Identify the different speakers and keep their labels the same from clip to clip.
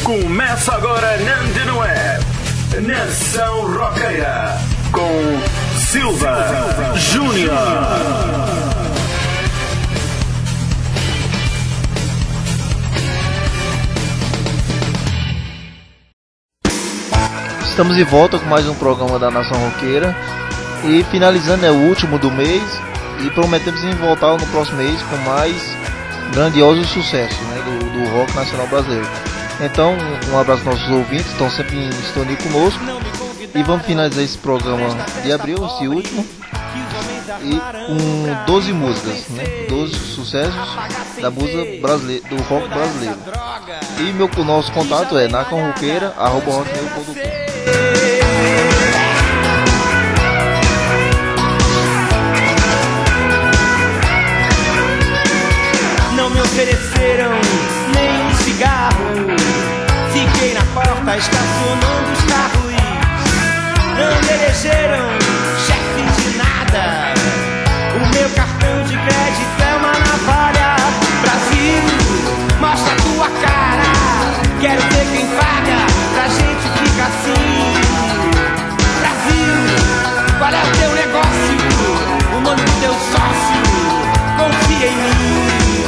Speaker 1: Começa agora na Antena Web, Nação Roqueira, com Silva Júnior.
Speaker 2: Estamos de volta com mais um programa da Nação Roqueira e finalizando o último do mês e prometemos em voltar no próximo mês com mais grandiosos sucessos, né, do rock nacional brasileiro. Então, um abraço aos nossos ouvintes que estão sempre em sintonia conosco e vamos finalizar esse programa de abril, esse último, e com 12 músicas, né, 12 sucessos da música brasileira, do rock brasileiro. E o nosso contato é naconroqueira@hotmail.com.
Speaker 3: Não me ofereceram nem um cigarro, fiquei na porta estacionando os carros. Não me elegeram chefe de nada, o meu cartão de crédito é uma navalha. Brasil, mostra a tua cara, quero ver quem paga, pra gente ficar assim. Brasil, qual é o teu negócio, o nome do teu sócio, confia em mim.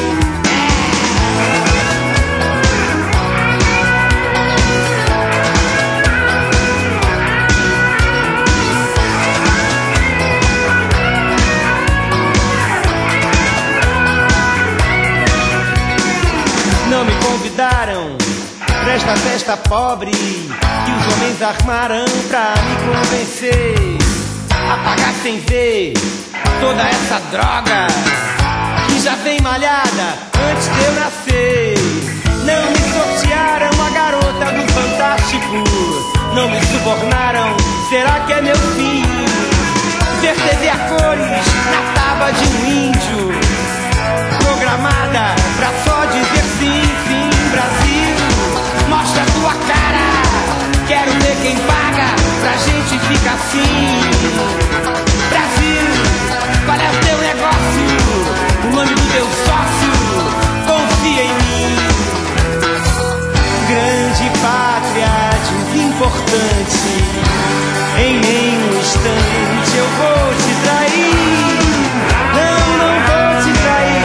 Speaker 3: Não me convidaram pra esta festa pobre que os homens armaram pra me convencer a pagar sem ver toda essa droga que já vem malhada antes de eu nascer. Não me sortearam a garota do Fantástico, não me subornaram, será que é meu fim? Ver TV a cores na tábua de um índio, programada pra só dizer sim, sim. Brasil, mostra a tua cara, quero ver quem paga, pra gente ficar assim. Brasil, qual é o teu negócio, o nome do teu sócio, confia em mim. Grande pátria, diz importante, em nenhum instante eu vou te trair. Não, não vou te trair.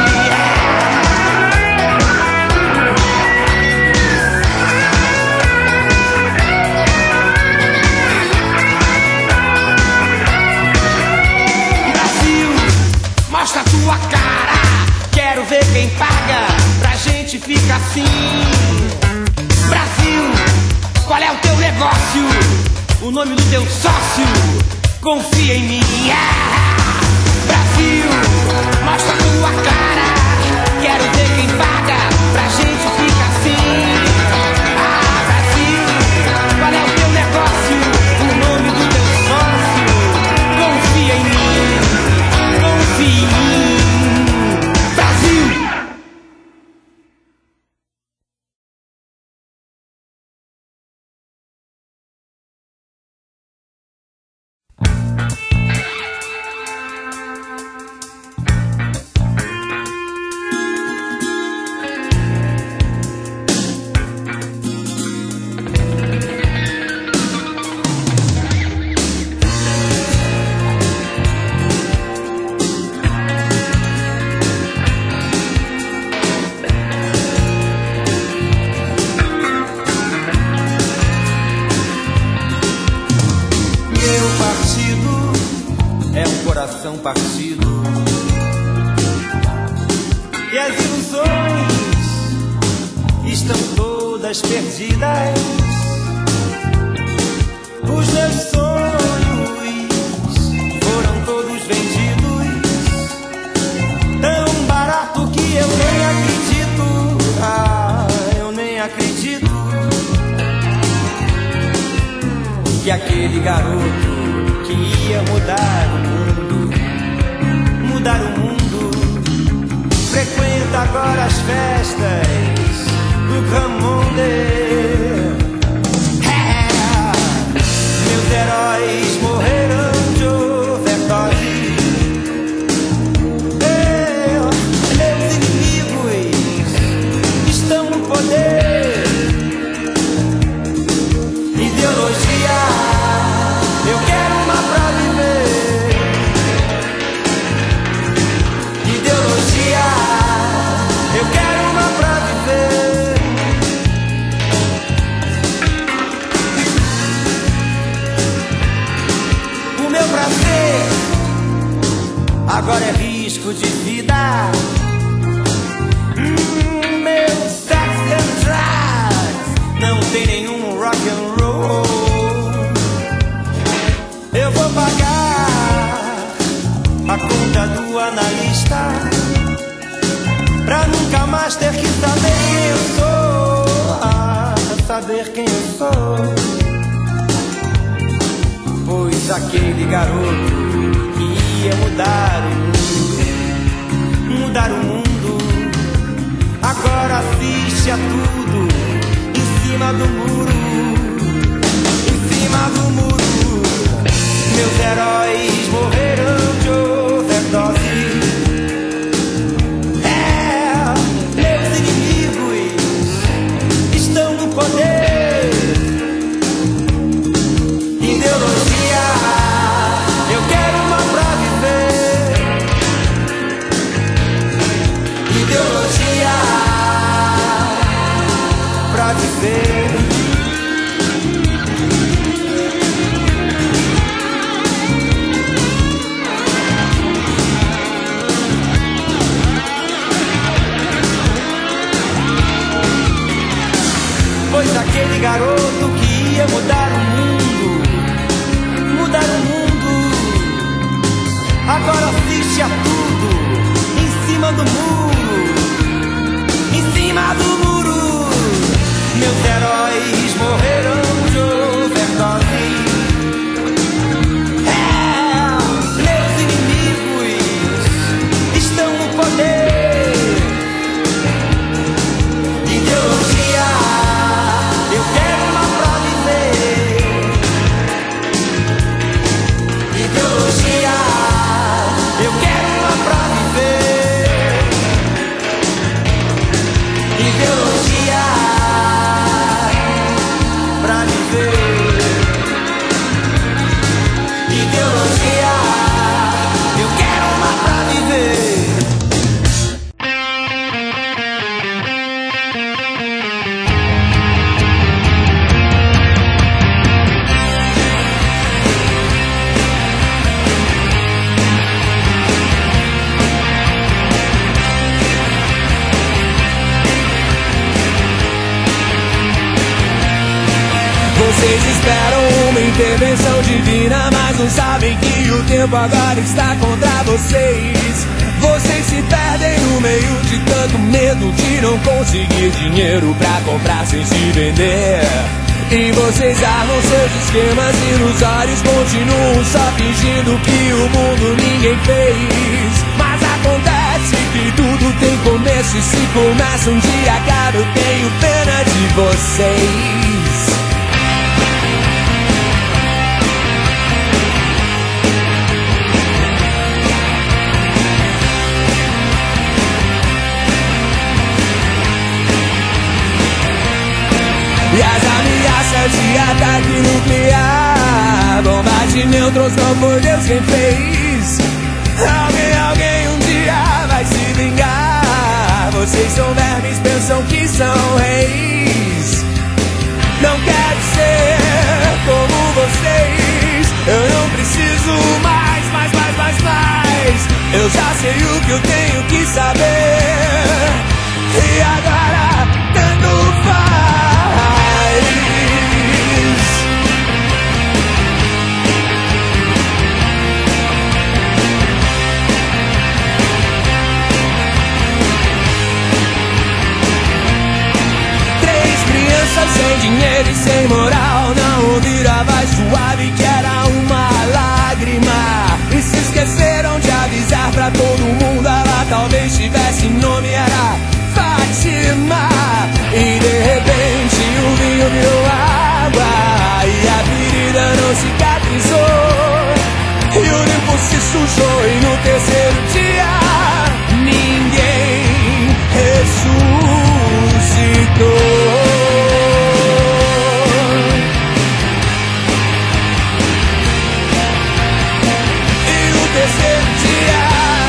Speaker 3: Mostra a tua cara, quero ver quem paga, pra gente ficar assim. Brasil, qual é o teu negócio, o nome do teu sócio, confia em mim. Brasil, mostra a tua cara, quero ver quem paga, pra gente ficar assim. Brasil, qual é o teu negócio, o nome do teu sócio, confia em mim. Brasil! Partido e as ilusões estão todas perdidas. Os meus sonhos foram todos vendidos, tão barato que eu nem acredito. Eu nem acredito que aquele garoto que ia mudar o mundo, frequenta agora as festas do Camonde. Meus heróis morreram de overdose, meus inimigos estão no poder. jamais ter que saber quem eu sou, saber quem eu sou. Pois aquele garoto que ia mudar o mundo, agora assiste a tudo em cima do muro, em cima do muro. Meus heróis morreram de overdose. Meus inimigos estão no poder. Ideologia, eu quero uma pra viver. Ideologia pra viver. Pois aquele garoto que ia mudar o mundo, agora assiste a tudo em cima do muro, em cima do muro. Meus heróis morreram de overdose. Meus inimigos estão no poder. Ideologia, eu quero uma pra viver. Ideologia, eu quero uma pra viver. Ideologia pra viver. Ideologia, eu quero uma pra viver.
Speaker 4: Vocês esperam uma intervenção divina, mas não sabem que o tempo agora está contra vocês. Vocês se perdem no meio de tanto medo de não conseguir dinheiro pra comprar sem se vender. E vocês armam seus esquemas ilusórios, continuam só fingindo que o mundo ninguém fez. Mas acontece que tudo tem começo, e se começa um dia acaba, eu tenho pena de vocês. E as ameaças de ataque nuclear, bombas de nêutrons, não foi Deus quem fez. Alguém um dia vai se vingar. Vocês são vermes, pensam que são reis. Não quero ser como vocês. Eu não preciso mais. Eu já sei o que eu tenho que saber. E agora tanto faz. Três crianças sem dinheiro e sem moral não ouviram a voz suave que era uma lágrima. E se esqueceram de avisar pra todo mundo. Ela talvez tivesse nome, era Fátima. E de repente o vinho virou água e a ferida não cicatrizou. E o limpo se sujou e no terceiro dia ninguém ressuscitou. Terceiro dia,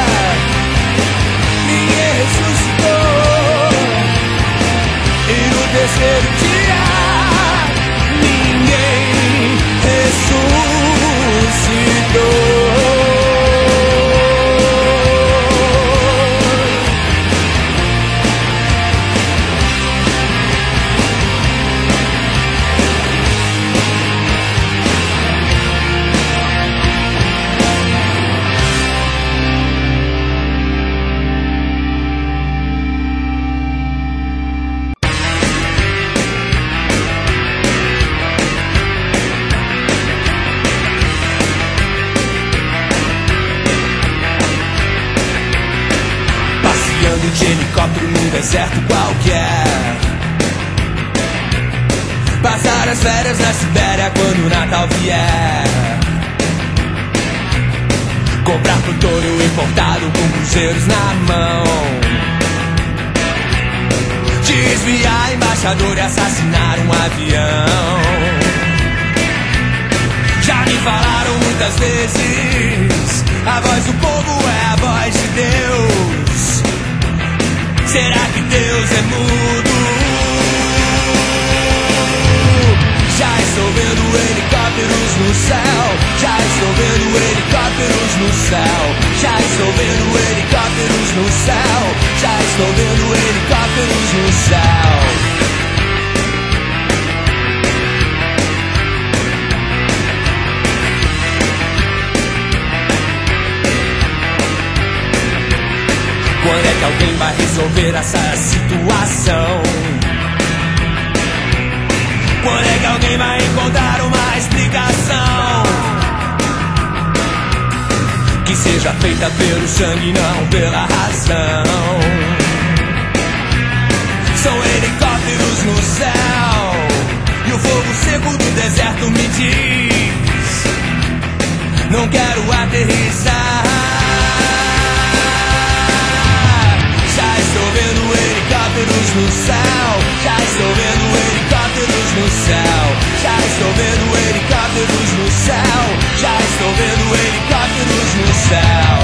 Speaker 4: ninguém ressuscitou. E no terceiro dia, ninguém ressuscitou. helicóptero num deserto qualquer. Passar as férias na Sibéria quando o Natal vier. Comprar plutônio importado com cruzeiros na mão. Desviar embaixador e assassinar um avião. Já me falaram muitas vezes, a voz do povo é a voz de Deus. Será que Deus é mudo? Já estou vendo helicópteros no céu. Já estou vendo helicópteros no céu. Já estou vendo helicópteros no céu. Já estou vendo helicópteros no céu. Quando é que alguém vai resolver essa situação? Quando é que alguém vai encontrar uma explicação que seja feita pelo sangue, não pela razão? São helicópteros no céu e o fogo seco do deserto me diz: não quero aterrissar. Já estou vendo helicópteros no céu. Já estou vendo helicópteros no céu. Já estou vendo helicópteros no céu. Já estou vendo helicópteros no céu.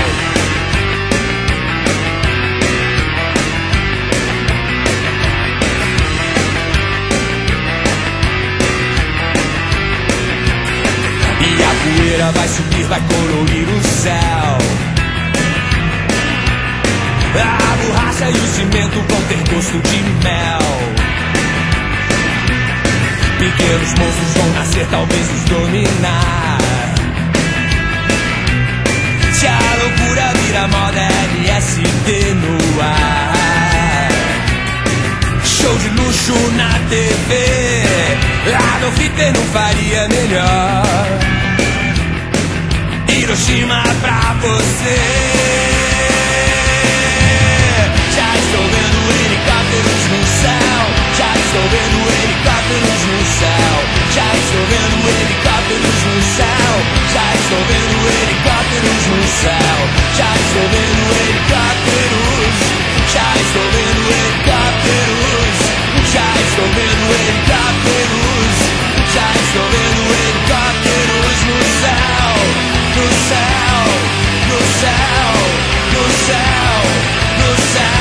Speaker 4: E a poeira vai subir, vai colorir o céu. A borracha e o cimento vão ter gosto de mel. Pequenos monstros vão nascer, talvez nos dominar. Se a loucura vira moda, LSD no ar. Show de luxo na TV, Adolf Hitler não faria melhor. Hiroshima pra você. Já estou vendo helicópteros no céu. Já estou vendo helicópteros no céu. Já estou vendo helicópteros no céu. Já estou vendo helicópteros no céu. Já estou vendo helicópteros. Já estou vendo helicópteros. Já estou vendo helicópteros. Já estou vendo helicópteros no céu. No céu. No céu. No céu. No céu.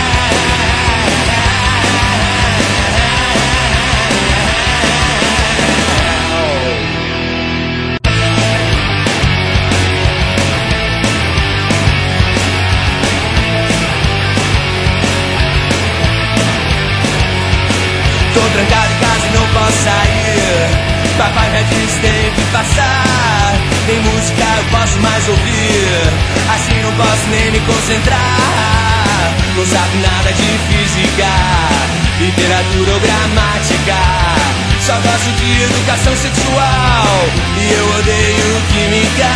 Speaker 4: Tô trancado em casa e não posso sair. Papai me disse tem que passar. Nem música eu posso mais ouvir. Assim não posso nem me concentrar. Não sabe nada de física, literatura ou gramática. Só gosto de educação sexual e eu odeio química.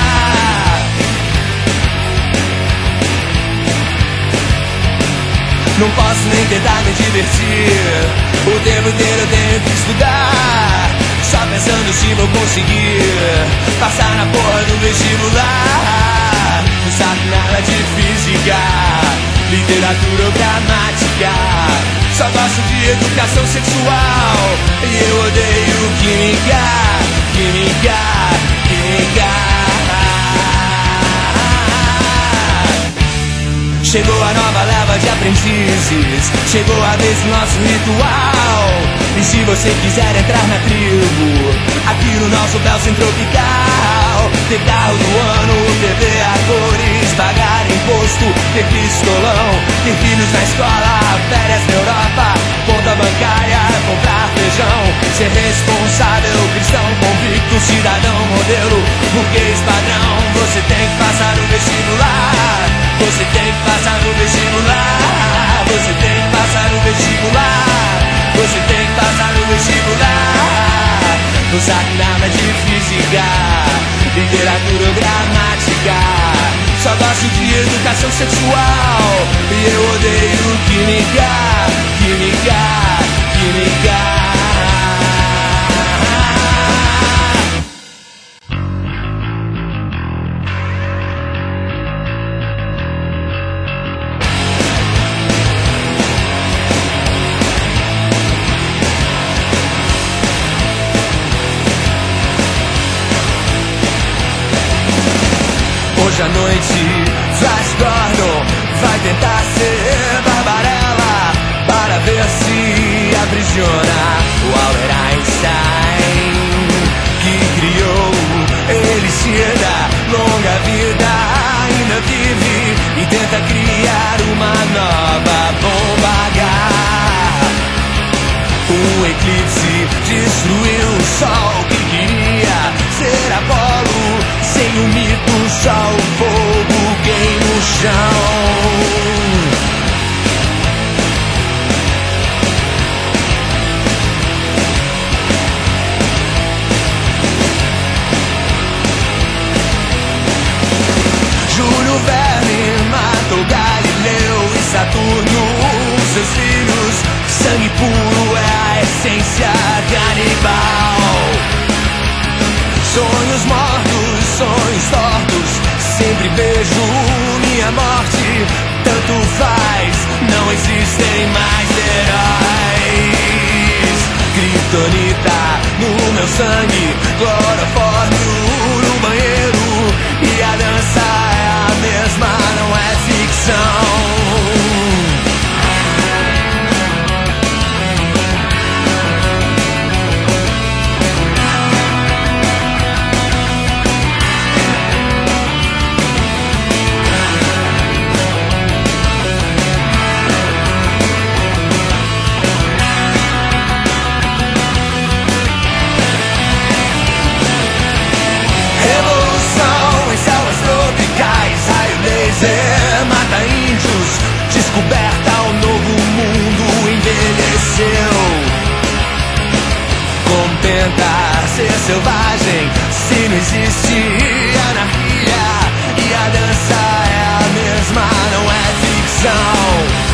Speaker 4: Não posso nem tentar me divertir. O tempo inteiro eu tenho que estudar. Só pensando se vou conseguir passar na porra do vestibular. Não sabe nada de física, literatura ou gramática. Só gosto de educação sexual e eu odeio química. Química, química. Chegou a nova leva de aprendizes. Chegou a vez do nosso ritual. E se você quiser entrar na tribo, aqui no nosso Belsen tropical, ter carro do ano, TV a cores, pagar imposto, ter pistolão, ter filhos na escola, férias na Europa, conta bancária, comprar feijão, ser responsável, cristão convicto, cidadão modelo, burguês padrão. Você tem que passar no vestibular. Você tem que passar no vestibular. Você tem que passar no vestibular. Você tem que passar no vestibular. Não sabe nada de física, literatura ou gramática. Só gosto de educação paixão sexual. E eu odeio química, química, química. Hoje à noite, Flash Gordon vai tentar ser Barbarella para ver se aprisiona o Albert Einstein, que criou elixir da longa vida. Ainda vive e tenta criar uma nova bomba H. Um eclipse destruiu o sol que queria ser Apolo. Sem o mito, só o fogo queima o chão. Júlio Verne matou Galileu e Saturno, seus filhos. Sangue puro é a essência canibal. Sonhos mortos, sonhos tortos, sempre vejo minha morte. Tanto faz, não existem mais heróis. Kryptonita no meu sangue, clorofórmio no banheiro. E a dança é a mesma, não é ficção. Mata índios, descoberta, o novo mundo envelheceu. Como tentar ser selvagem se não existe anarquia? E a dança é a mesma, não é ficção.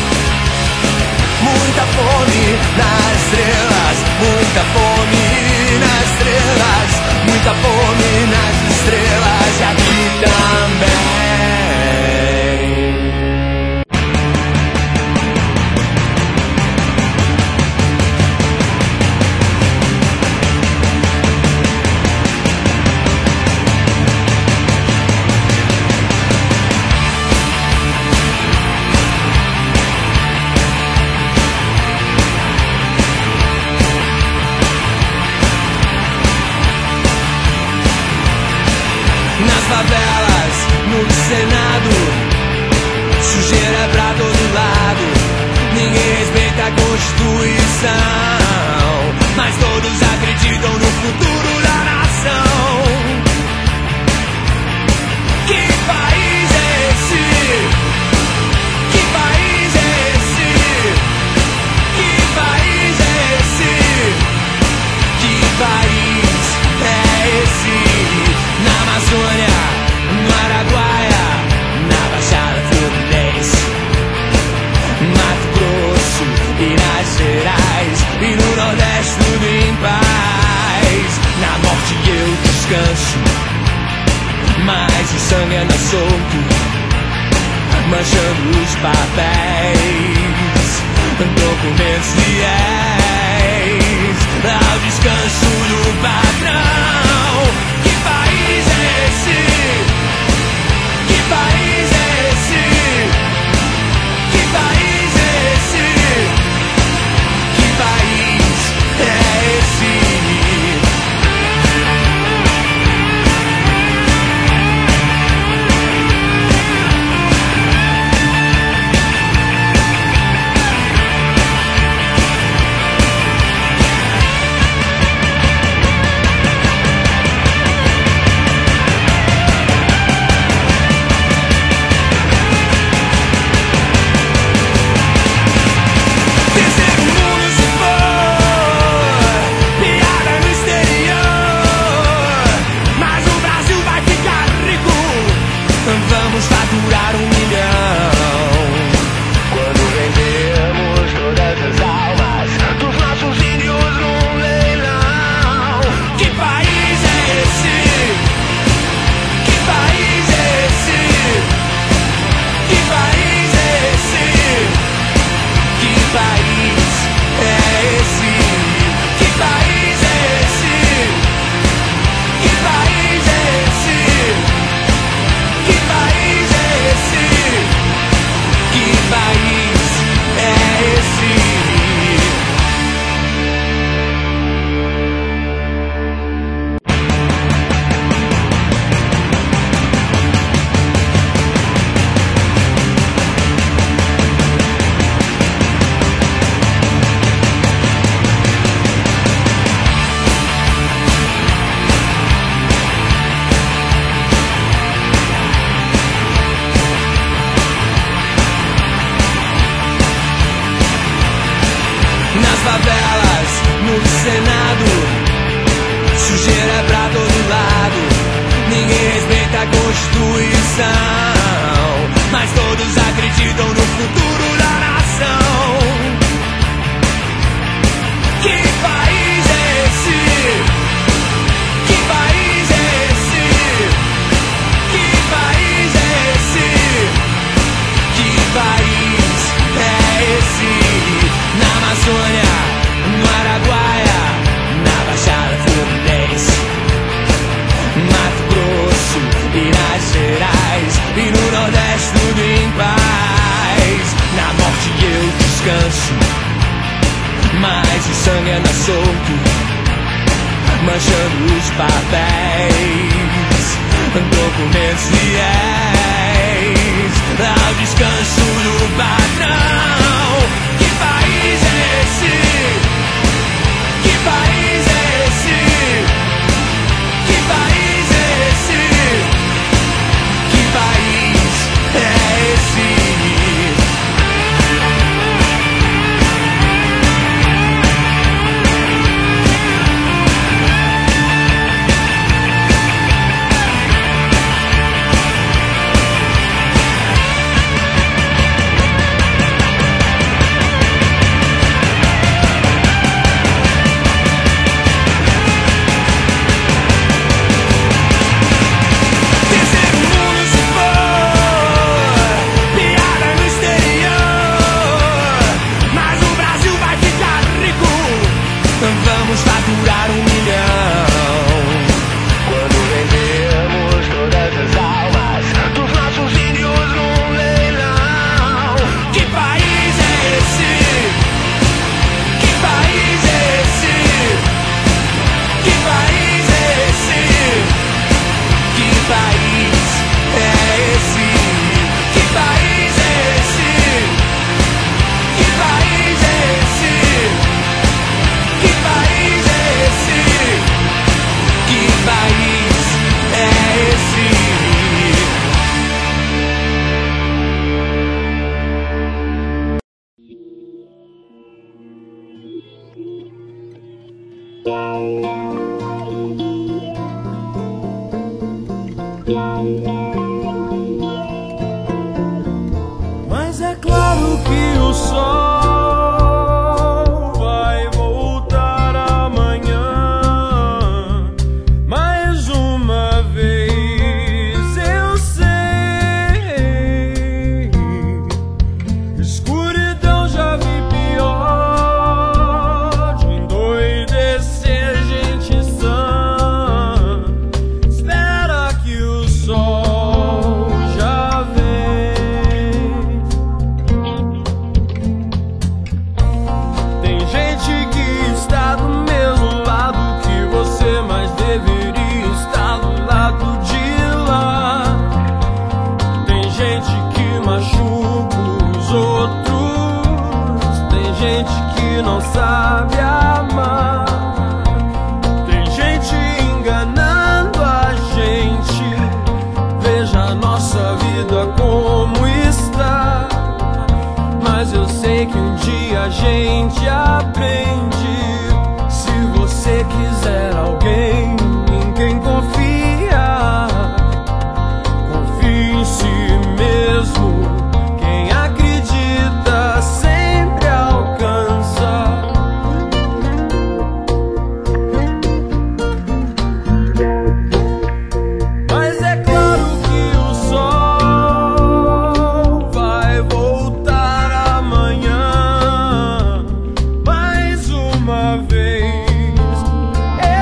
Speaker 4: Muita fome nas estrelas, muita fome nas estrelas, muita fome nas estrelas e aqui também. Nas favelas, no Senado, sujeira pra todo lado. Ninguém respeita a Constituição, mas todos acreditam no futuro da nação. Que país é esse? Que país é esse? Que país é esse? Que país é esse? Na Amazônia, no Araguaia, na Baixada Fluminense, Mato Grosso e Minas Gerais, e no Nordeste tudo em paz. Na morte eu descanso, mas o sangue anda solto, manchando os papéis, documentos fiéis ao descanso do patrão. Que país é esse? Que país é esse? Que país é esse? Que país é esse? manchando os papéis, documentos fiéis ao descanso do patrão. Que país é esse? Que país é esse? Que país é esse? Que país é esse? Vamos faturar 1 milhão quando vendermos todas as almas dos nossos índios num leilão. Que país é esse? Que país é esse? Que país é esse? Que país é esse? Que país é esse? Que país é esse? Que país é esse? Que país é esse?
Speaker 3: Mas é claro que o sol vai voltar amanhã. Mais uma vez eu sei, escuridão já vi pior, de endoidecer gente sã. Espera que o sol já vem. Tem gente que está do mesmo lado que você, mas deveria estar do lado de lá. Tem gente que machuca os outros, tem gente que não sabe amar, tem gente enganando a gente. Veja a nossa vida como está. Mas eu sei que um dia a gente aprende. Se você quiser alguém em quem confiar, confie em si mesmo. Quem acredita sempre alcança. Mas é claro que o sol vai voltar amanhã. Mais uma vez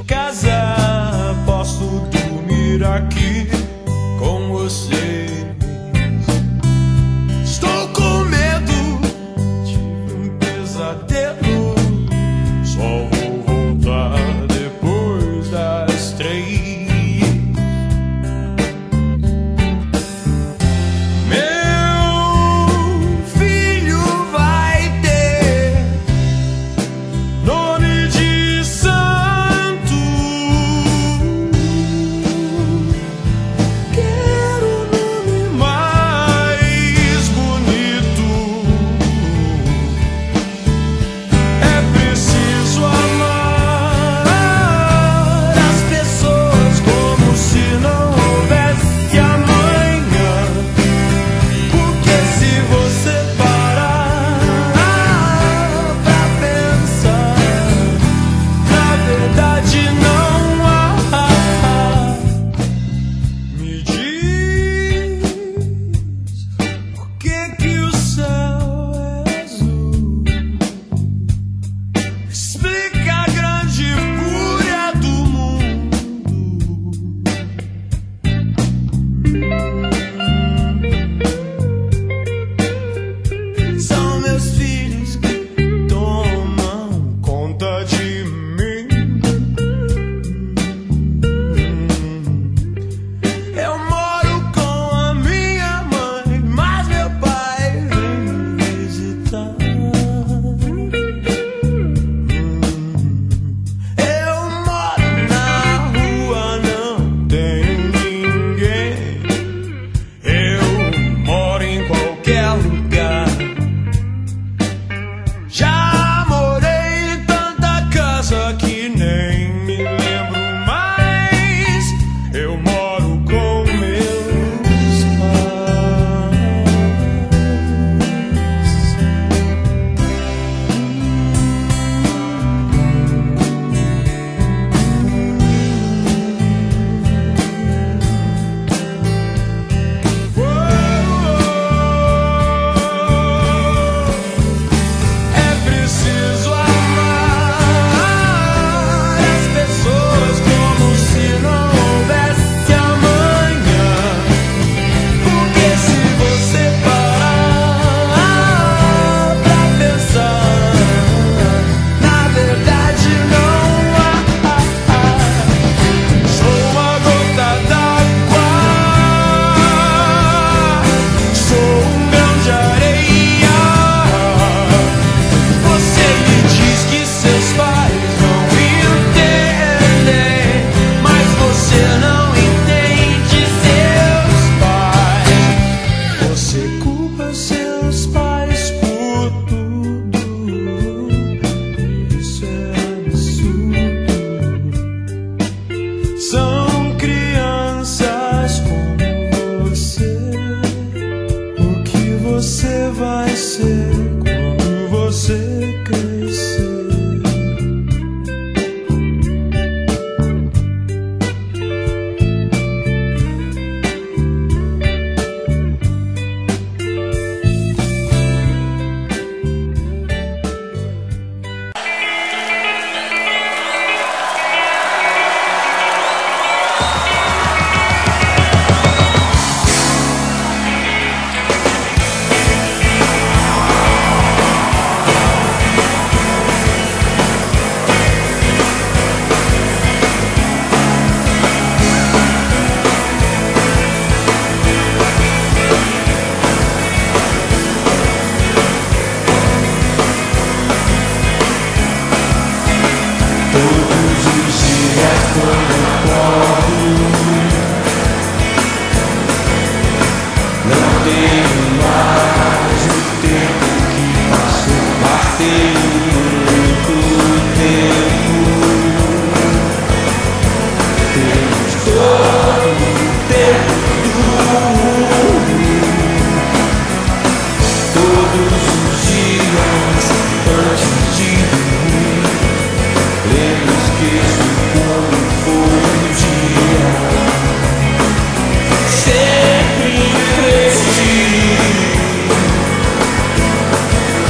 Speaker 4: casa, posso dormir aqui com você. Estou com medo, tive um pesadelo, só vou voltar depois das 3.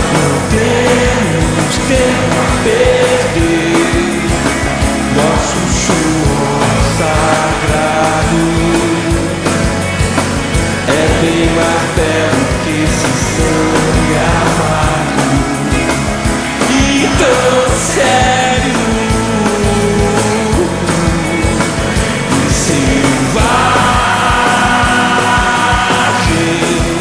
Speaker 5: Nossos
Speaker 4: suor sagrado. É bem mais belo que esse sangue amargo e tão sério e selvagem,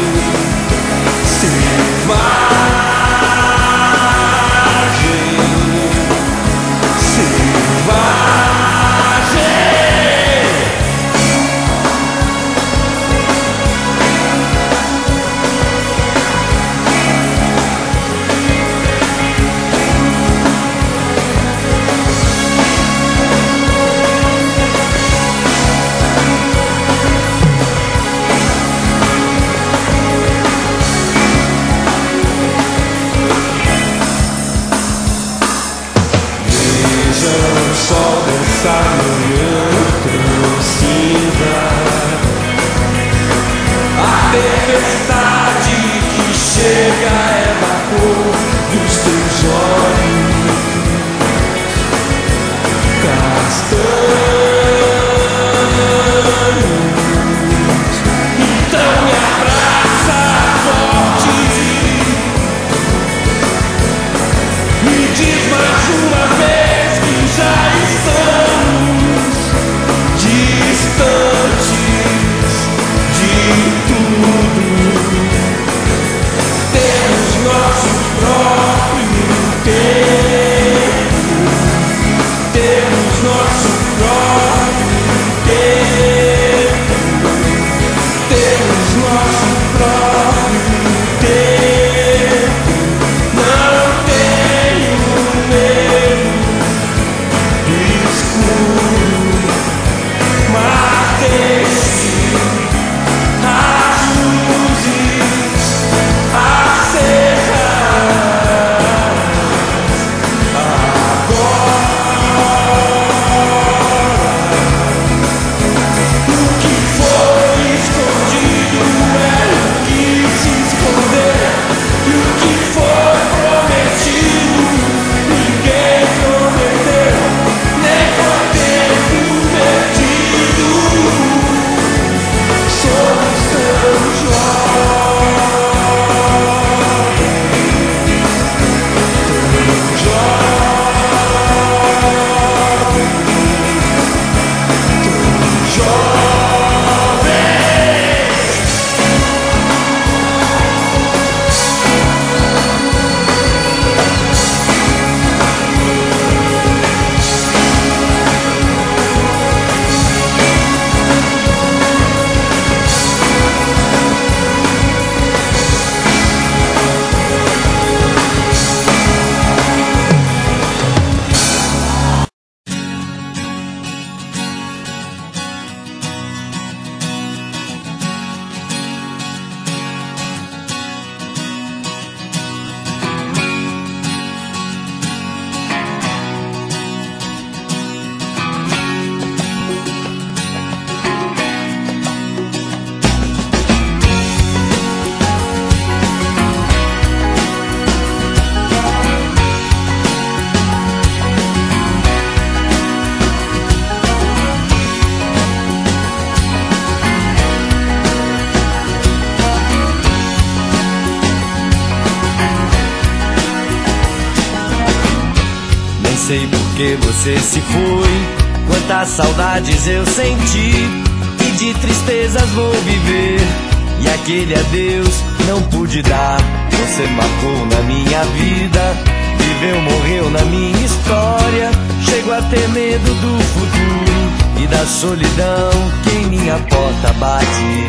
Speaker 3: sei por que você se foi, quantas saudades eu senti, e de tristezas vou viver, e aquele adeus não pude dar. Você marcou na minha vida, viveu, morreu na minha história. Chego a ter medo do futuro e da solidão que em minha porta bate.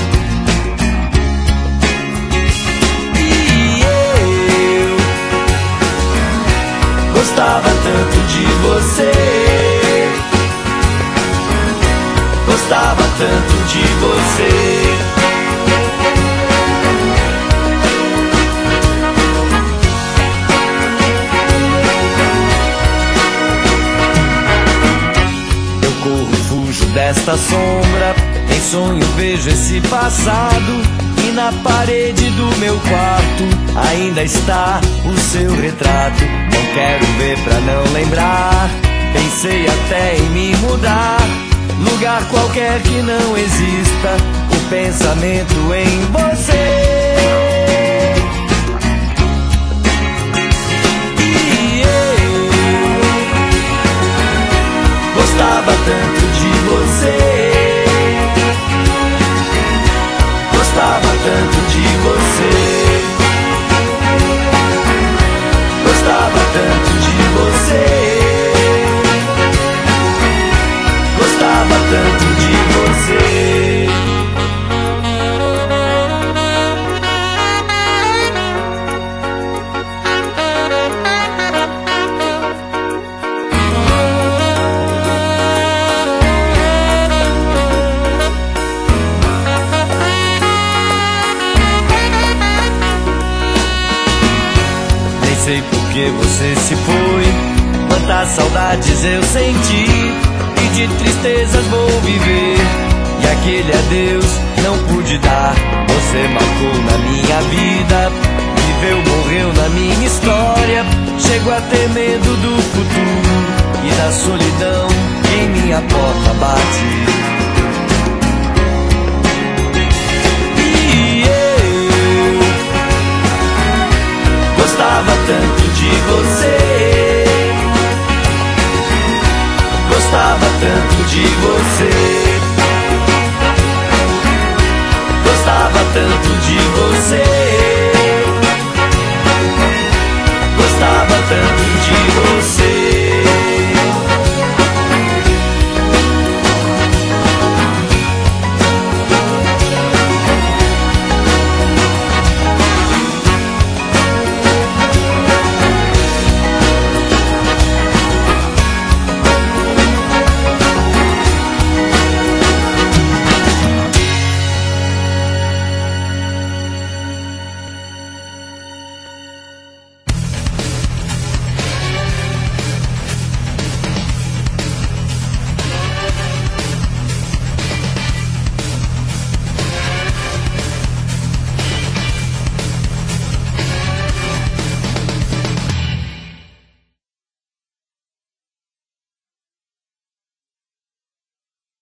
Speaker 3: Gostava tanto de você, gostava tanto de você. Eu corro, fujo desta sombra, em sonho vejo esse passado. E na parede do meu quarto ainda está o seu retrato. Não quero ver pra não lembrar, Pensei até em me mudar, lugar qualquer que não exista o pensamento em você. E eu gostava tanto de você, gostava tanto de você, gostava tanto de você, gostava tanto de você. Nem sei por que você se foi, quantas saudades eu senti, e de tristezas vou viver, e aquele adeus não pude dar. Você marcou na minha vida, viveu, morreu na minha história. Chego a ter medo do futuro e da solidão em minha porta.